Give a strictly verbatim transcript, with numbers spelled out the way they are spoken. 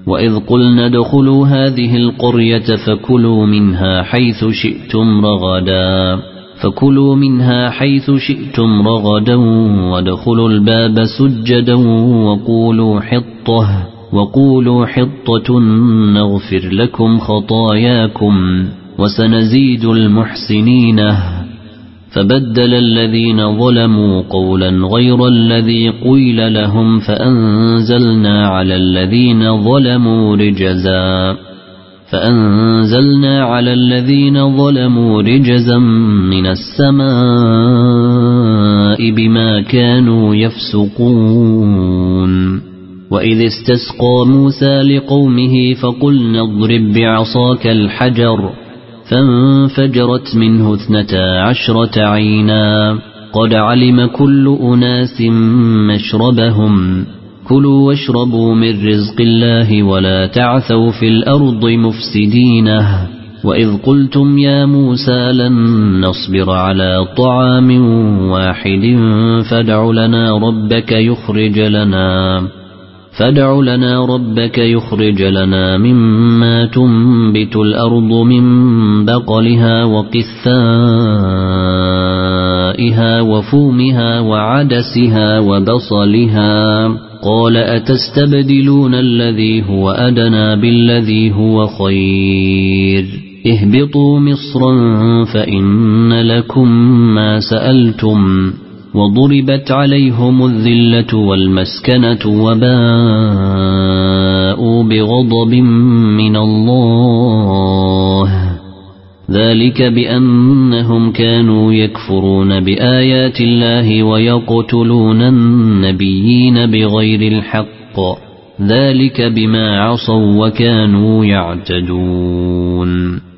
وإذ قلنا ادخلوا هذه القرية فكلوا منها حيث شئتم رغدا فكلوا منها حيث شئتم رغدا وادخلوا الباب سجدا وقولوا حطة وقولوا حطة نغفر لكم خطاياكم وسنزيد المحسنين. فبدل الذين ظلموا قولا غير الذي قيل لهم فأنزلنا على الذين ظلموا رجزا فأنزلنا على الذين ظلموا رجزا من السماء بما كانوا يفسقون. وإذ استسقى موسى لقومه فقلنا اضرب بعصاك الحجر فانفجرت منه اثنتا عشرة عينا قد علم كل أناس مشربهم كلوا واشربوا من رزق الله ولا تعثوا في الأرض مفسدينه. وإذ قلتم يا موسى لن نصبر على طعام واحد فادع لنا ربك يخرج لنا فادع لنا ربك يخرج لنا مما تنبت الأرض من بقلها وقثائها وفومها وعدسها وبصلها قال أتستبدلون الذي هو أدنى بالذي هو خير اهبطوا مصرا فإن لكم ما سألتم وضربت عليهم الذلة والمسكنة وباءوا بغضب من الله ذلك بأنهم كانوا يكفرون بآيات الله ويقتلون النبيين بغير الحق ذلك بما عصوا وكانوا يعتدون.